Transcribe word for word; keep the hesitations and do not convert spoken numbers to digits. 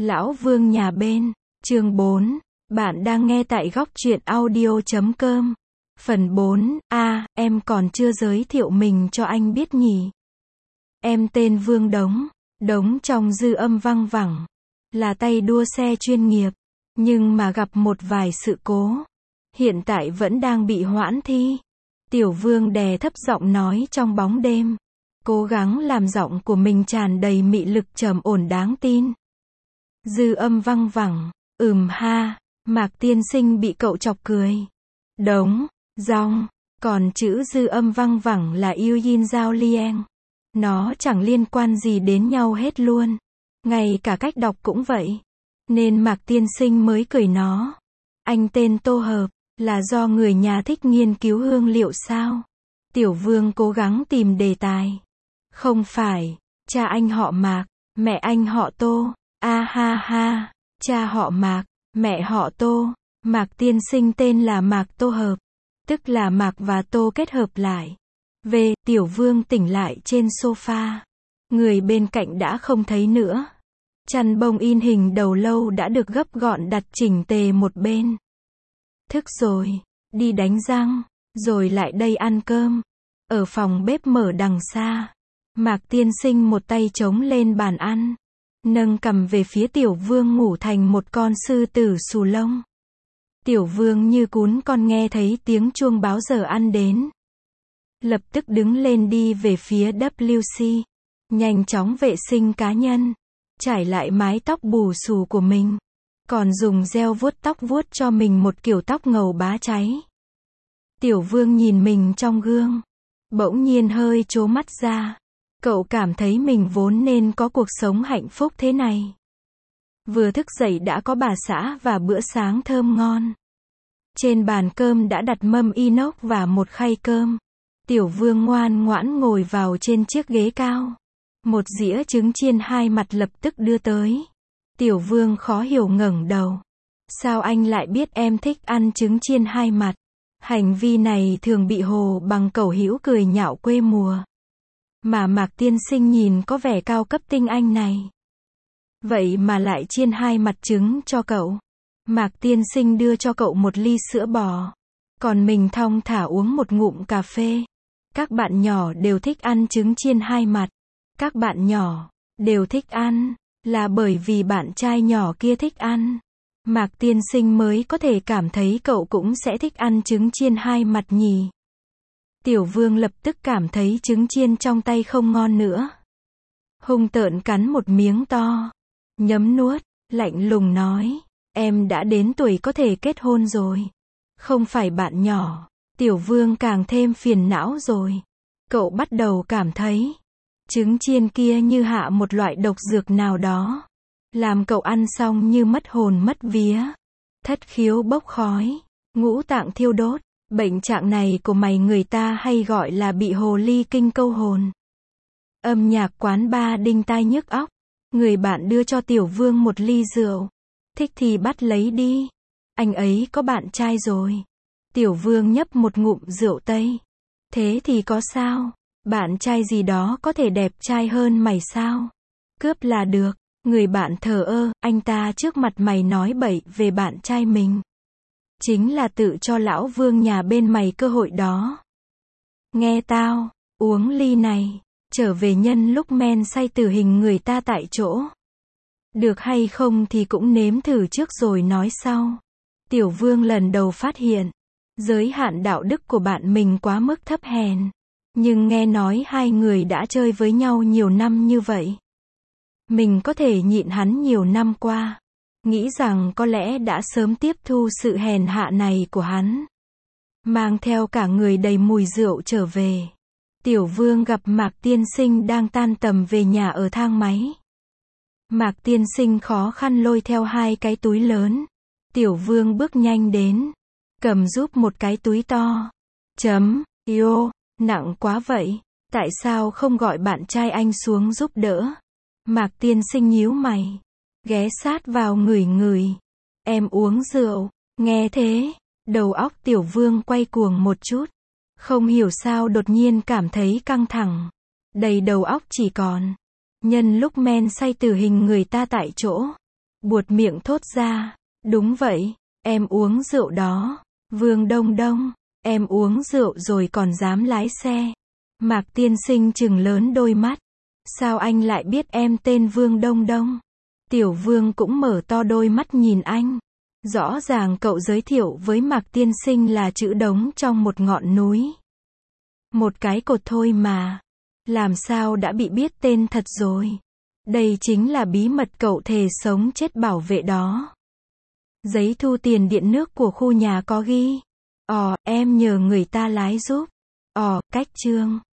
Lão Vương nhà bên, chương bốn, bạn đang nghe tại góc truyện audio chấm com. Phần bốn, a, em còn chưa giới thiệu mình cho anh biết nhỉ. Em tên Vương Đống, Đống trong dư âm văng vẳng, là tay đua xe chuyên nghiệp, nhưng mà gặp một vài sự cố. Hiện tại vẫn đang bị hoãn thi. Tiểu Vương đè thấp giọng nói trong bóng đêm, cố gắng làm giọng của mình tràn đầy mị lực trầm ổn đáng tin. Dư âm văng vẳng, ừm ha, Mạc tiên sinh bị cậu chọc cười. Đống, dong, còn chữ dư âm văng vẳng là yêu yin giao lieng. Nó chẳng liên quan gì đến nhau hết luôn. Ngay cả cách đọc cũng vậy. Nên Mạc tiên sinh mới cười nó. Anh tên Tô Hợp, là do người nhà thích nghiên cứu hương liệu sao? Tiểu Vương cố gắng tìm đề tài. Không phải, cha anh họ Mạc, mẹ anh họ Tô. A ha ha, cha họ Mạc, mẹ họ Tô. Mạc tiên sinh tên là Mạc Tô Hợp, tức là Mạc và Tô kết hợp lại. Về, Tiểu Vương tỉnh lại trên sofa. Người bên cạnh đã không thấy nữa. Chăn bông in hình đầu lâu đã được gấp gọn đặt chỉnh tề một bên. Thức rồi, đi đánh răng, rồi lại đây ăn cơm. Ở phòng bếp mở đằng xa, Mạc tiên sinh một tay chống lên bàn ăn, nâng cằm về phía Tiểu Vương ngủ thành một con sư tử xù lông. Tiểu Vương như cún con nghe thấy tiếng chuông báo giờ ăn đến. Lập tức đứng lên đi về phía W C, nhanh chóng vệ sinh cá nhân, trải lại mái tóc bù xù của mình, còn dùng gel vuốt tóc vuốt cho mình một kiểu tóc ngầu bá cháy. Tiểu Vương nhìn mình trong gương, bỗng nhiên hơi trố mắt ra. Cậu cảm thấy mình vốn nên có cuộc sống hạnh phúc thế này. Vừa thức dậy đã có bà xã và bữa sáng thơm ngon. Trên bàn cơm đã đặt mâm inox và một khay cơm. Tiểu Vương ngoan ngoãn ngồi vào trên chiếc ghế cao. Một dĩa trứng chiên hai mặt lập tức đưa tới. Tiểu Vương khó hiểu ngẩng đầu. Sao anh lại biết em thích ăn trứng chiên hai mặt? Hành vi này thường bị hồ bằng cẩu hữu cười nhạo quê mùa. Mà Mạc tiên sinh nhìn có vẻ cao cấp tinh anh này. Vậy mà lại chiên hai mặt trứng cho cậu. Mạc tiên sinh đưa cho cậu một ly sữa bò. Còn mình thong thả uống một ngụm cà phê. Các bạn nhỏ đều thích ăn trứng chiên hai mặt. Các bạn nhỏ đều thích ăn, là bởi vì bạn trai nhỏ kia thích ăn. Mạc tiên sinh mới có thể cảm thấy cậu cũng sẽ thích ăn trứng chiên hai mặt nhỉ. Tiểu Vương lập tức cảm thấy trứng chiên trong tay không ngon nữa. Hung tợn cắn một miếng to, nhấm nuốt, lạnh lùng nói, em đã đến tuổi có thể kết hôn rồi. Không phải bạn nhỏ. Tiểu Vương càng thêm phiền não rồi. Cậu bắt đầu cảm thấy, trứng chiên kia như hạ một loại độc dược nào đó. Làm cậu ăn xong như mất hồn mất vía. Thất khiếu bốc khói, ngũ tạng thiêu đốt. Bệnh trạng này của mày người ta hay gọi là bị hồ ly kinh câu hồn. Âm nhạc quán bar đinh tai nhức óc. Người bạn đưa cho Tiểu Vương một ly rượu. Thích thì bắt lấy đi. Anh ấy có bạn trai rồi. Tiểu Vương nhấp một ngụm rượu Tây. Thế thì có sao? Bạn trai gì đó có thể đẹp trai hơn mày sao? Cướp là được. Người bạn thờ ơ, anh ta trước mặt mày nói bậy về bạn trai mình. Chính là tự cho lão Vương nhà bên mày cơ hội đó. Nghe tao, uống ly này, trở về nhân lúc men say tử hình người ta tại chỗ. Được hay không thì cũng nếm thử trước rồi nói sau. Tiểu Vương lần đầu phát hiện, giới hạn đạo đức của bạn mình quá mức thấp hèn. Nhưng nghe nói hai người đã chơi với nhau nhiều năm như vậy. Mình có thể nhịn hắn nhiều năm qua. Nghĩ rằng có lẽ đã sớm tiếp thu sự hèn hạ này của hắn. Mang theo cả người đầy mùi rượu trở về. Tiểu Vương gặp Mạc tiên sinh đang tan tầm về nhà ở thang máy. Mạc tiên sinh khó khăn lôi theo hai cái túi lớn. Tiểu Vương bước nhanh đến, cầm giúp một cái túi to. Chấm, yêu, nặng quá vậy. Tại sao không gọi bạn trai anh xuống giúp đỡ? Mạc tiên sinh nhíu mày, ghé sát vào ngửi ngửi. Em uống rượu. Nghe thế, đầu óc Tiểu Vương quay cuồng một chút. Không hiểu sao đột nhiên cảm thấy căng thẳng. Đầy đầu óc chỉ còn, nhân lúc men say tử hình người ta tại chỗ. buột miệng thốt ra. Đúng vậy, em uống rượu đó. Vương Đông Đông, em uống rượu rồi còn dám lái xe. Mạc Tiên Sinh trừng lớn đôi mắt. Sao anh lại biết em tên Vương Đông Đông? Tiểu Vương cũng mở to đôi mắt nhìn anh. Rõ ràng cậu giới thiệu với Mạc Tiên Sinh là chữ đống trong một ngọn núi. Một cái cột thôi mà. Làm sao đã bị biết tên thật rồi? Đây chính là bí mật cậu thề sống chết bảo vệ đó. Giấy thu tiền điện nước của khu nhà có ghi. Ồ, em nhờ người ta lái giúp. Ồ, cách chương.